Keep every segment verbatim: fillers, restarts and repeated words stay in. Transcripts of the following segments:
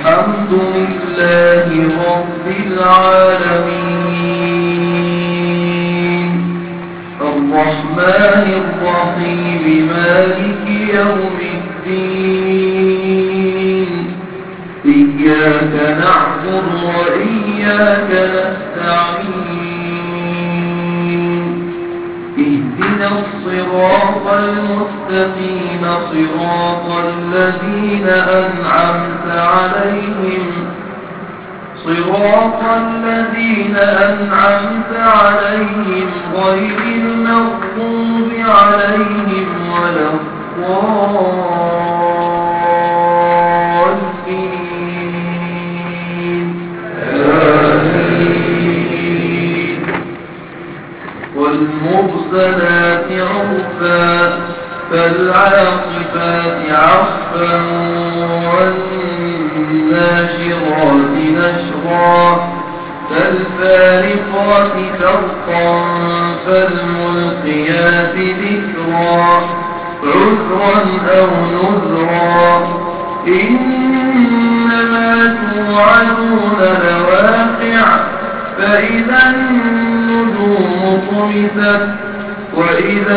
الحمد لله رب العالمين الرحمن الرحيم مالك يوم الدين إياك نعبد وإياك نستعين اهدنا الصراط المستقيم صراط الذين أنعمت عليهم صراط الذين أنعمت عليهم غير المغضوب عليهم ولا الضالين آمين والمرسلات عرفا فالعاصفات عصفا والناشرات نشرا فالفارقات فرقا فالملقيات ذكرا عذرا أو نذرا إنما توعدون لواقع فإذا النجوم طمست وإذا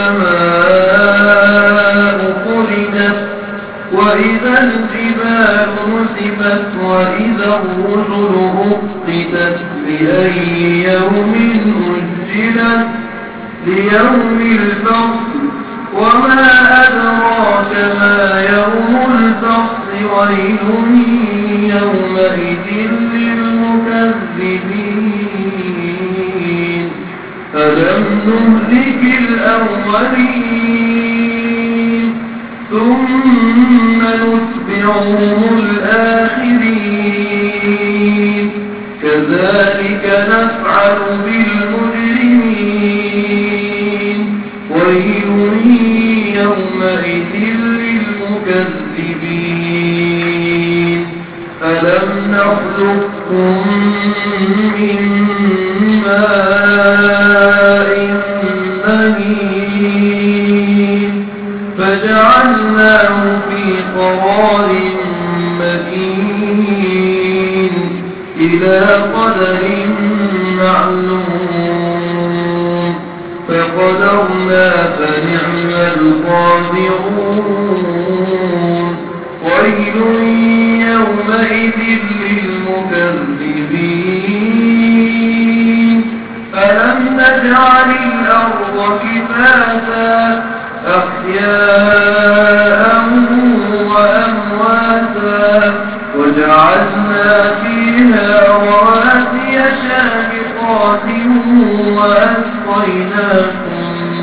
السماء فرجت وإذا الجبال نسفت وإذا الرسل أقتت لأي يوم أجلت ليوم الفصل وما أدراك ما يوم الفصل ويل يومئذ للمكذبين ألم نهلك الأولين ثم نتبعهم الآخرين كذلك نفعل بالمجرمين ويل يومئذ للمكذبين ألم نخلقكم من ماء مهين فجعلناه في قرار مكين إلى قدر معلوم فقدرنا فنعم القادرون ويل يومئذ للمكذبين ألم نجعل الأرض كفاتا أحياء وأمواتا وجعلنا فيها رواسي شامخات وأسقيناكم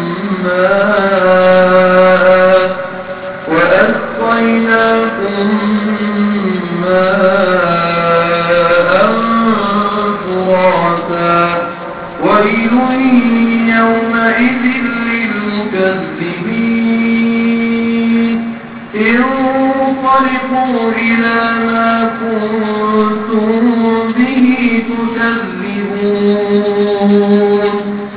ماء وأسقيناكم ماء فراتا ويل يومئذ للمكذبين انطلقوا إلى ما كنتم به تكذبون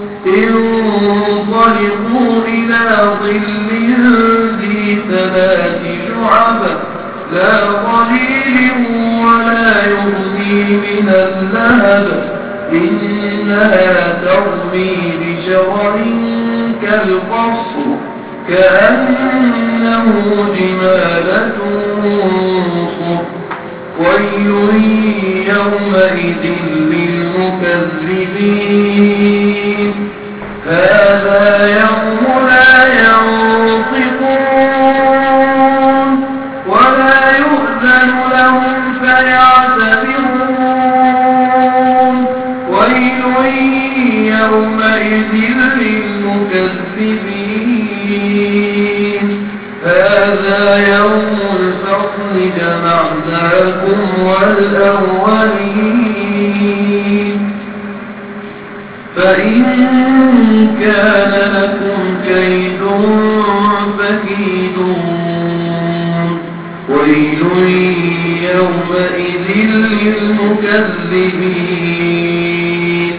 انطلقوا إلى ظل ذي ثلاث شعب لا ظليل ولا يغني من اللهب إنها ترمي بشرر كالقصر كأنه جمالة صفر ويل يومئذ للمكذبين هذا يوم لا ينطقون ولا يؤذن لهم فيعتذرون ويل يومئذ للمكذبين هذا يوم الفصل جمعناكم والأولين فإن كان لكم كيد فكيدون ويل يومئذ للمكذبين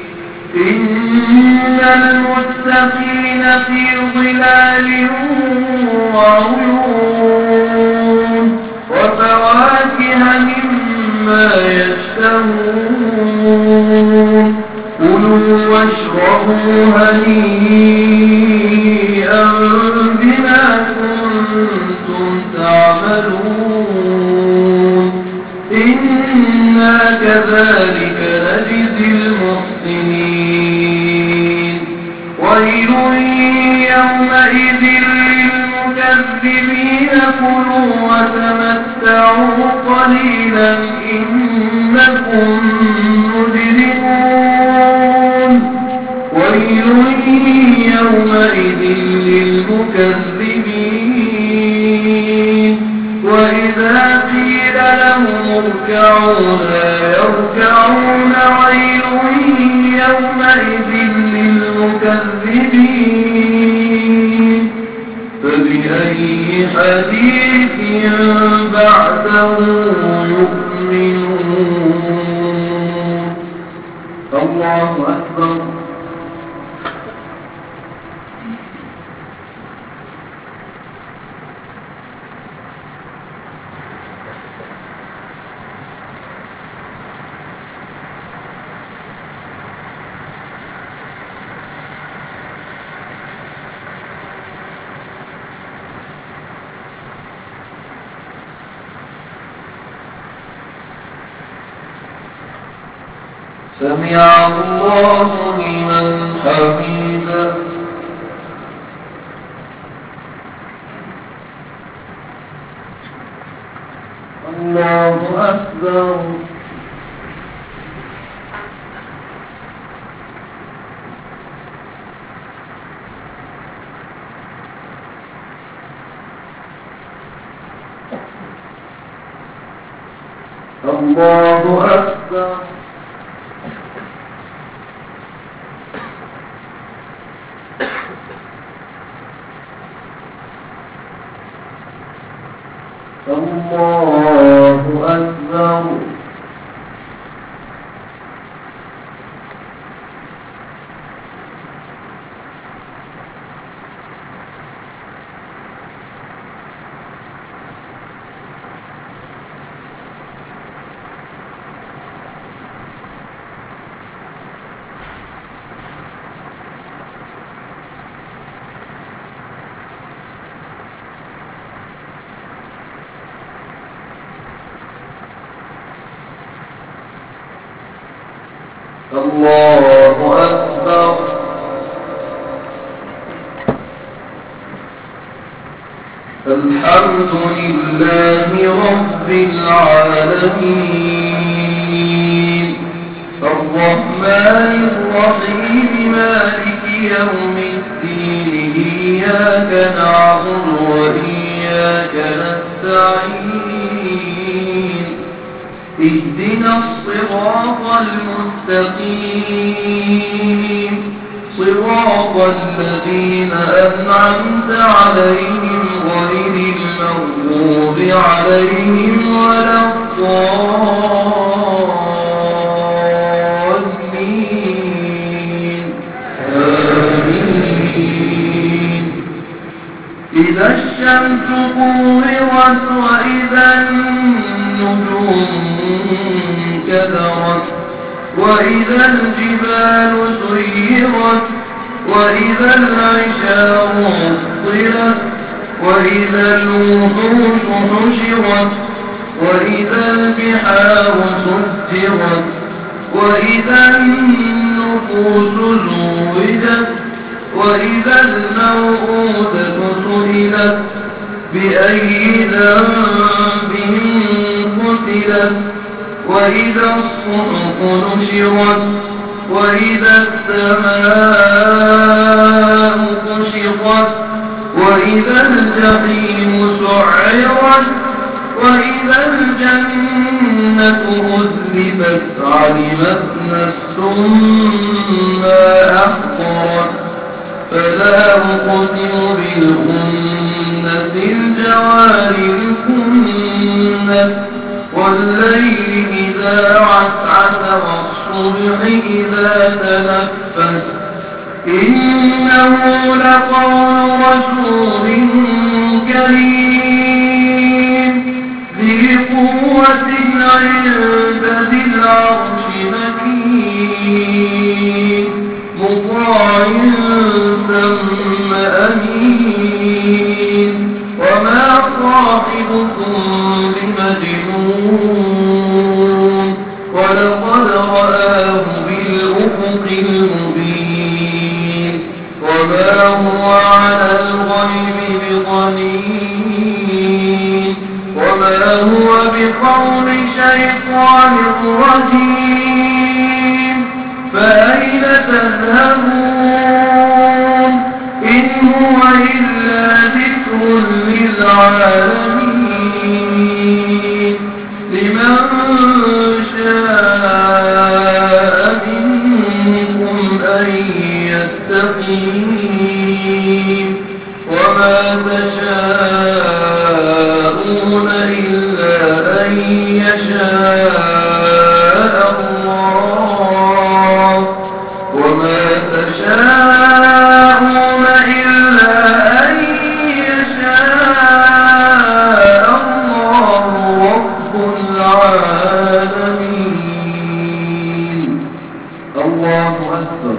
إن المتقين في ظلال وعيون وفواكه مما يشتهون كلوا واشربوا هنيئا بما كنتم تعملون إنا كذلك نجزي المحسنين ويل يومئذ للمكذبين كلوا وتمتعوا قليلا إنكم مجرمون ويل يومئذ للمكذبين وإذا قيل لهم اركعوا لا يركعون ويل يومئذ للمكذبين فبأي حديث بعده يؤمنون الله أكبر سمع الله لمن حمده الله أكبر الله أكبر الله أكبر الله أكبر الحمد لله رب العالمين الرحمن الرحيم مالك يوم الدين إياك نعبد وإياك نستعين اهدنا الصراط المستقيم صراط الذين أنعمت عليهم غير المغضوب عليهم ولا الضالين آمين إذا الشمس كورت وإذا النجوم كدرت وإذا الجبال سيرت وإذا العشار عطلت وإذا الوحوش حشرت وإذا البحار سجرت وإذا النفوس زوجت وإذا الموءودة سئلت بأي ذنب قتلت وإذا الصحف نشرت وإذا السماء كشطت وإذا الجحيم سعرت وإذا الجنة أزلفت علمت نفس ما أحضرت فلا أقسم بالخنس الجوار الكنس والليل إذا عسعس والصبح إذا تنفس إنه لقول رسول كريم ذي عند ذي العرش مكين مطاع ثم أمين وما صاحبكم بمجنون ولقد رآه بالأفق المبين وما هو على الغيب بضنين وما هو بقول شيطان رجيم فأين تذهبون إن هو إلا ذكر للعالمين لمن شاء منكم أن يستقيم وما تشاءون إلا أن يشاء الله وما تشاءون إلا أن يشاء الله رب العالمين. الله أكبر.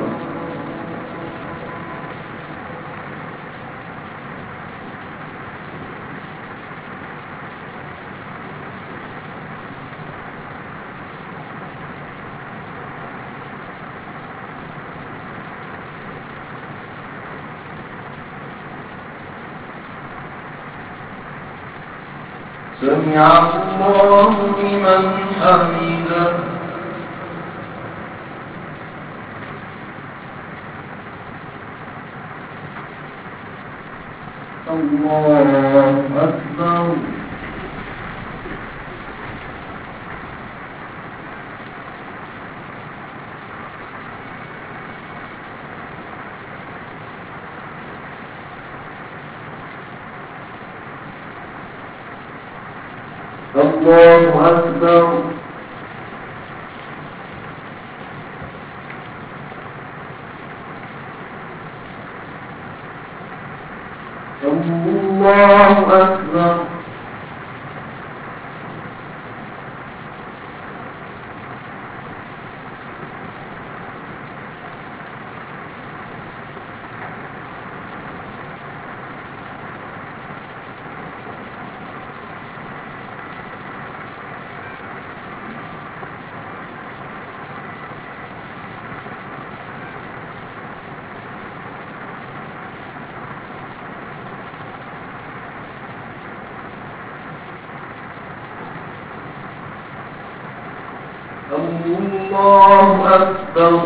سمع الله لمن حمده. الله أكبر. الله أكبر. الله أكبر. الله أكبر.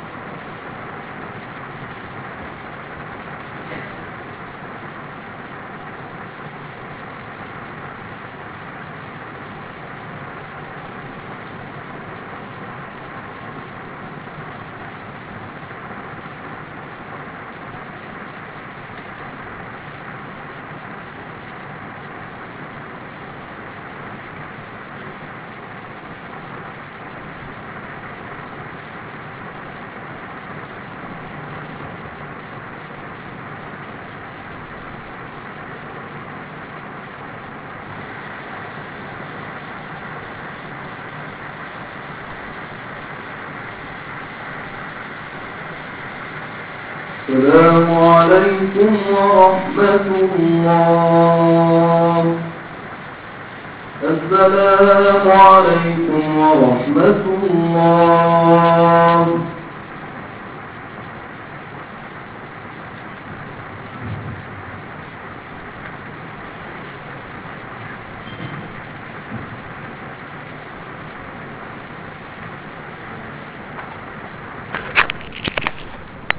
السلام عليكم ورحمة الله. السلام عليكم ورحمة الله.